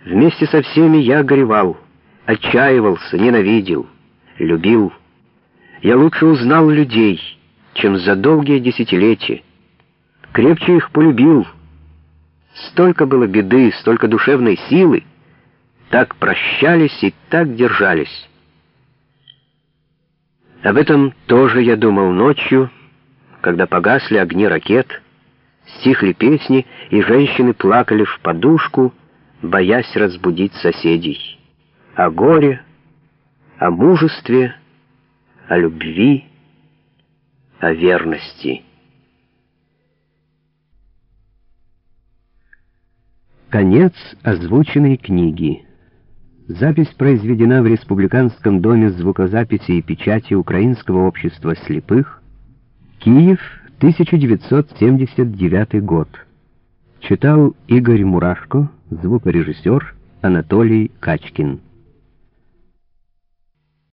Вместе со всеми я горевал, отчаивался, ненавидел, любил. Я лучше узнал людей, чем за долгие десятилетия. Крепче их полюбил. Столько было беды, столько душевной силы. Так прощались и так держались. Об этом тоже я думал ночью, когда погасли огни ракет, стихли песни, и женщины плакали в подушку, боясь разбудить соседей. О горе, о мужестве, о любви, о верности. Конец озвученной книги. Запись произведена в Республиканском доме звукозаписи и печати Украинского общества слепых. Киев, 1979 год. Читал Игорь Мурашко, звукорежиссер Анатолий Качкин.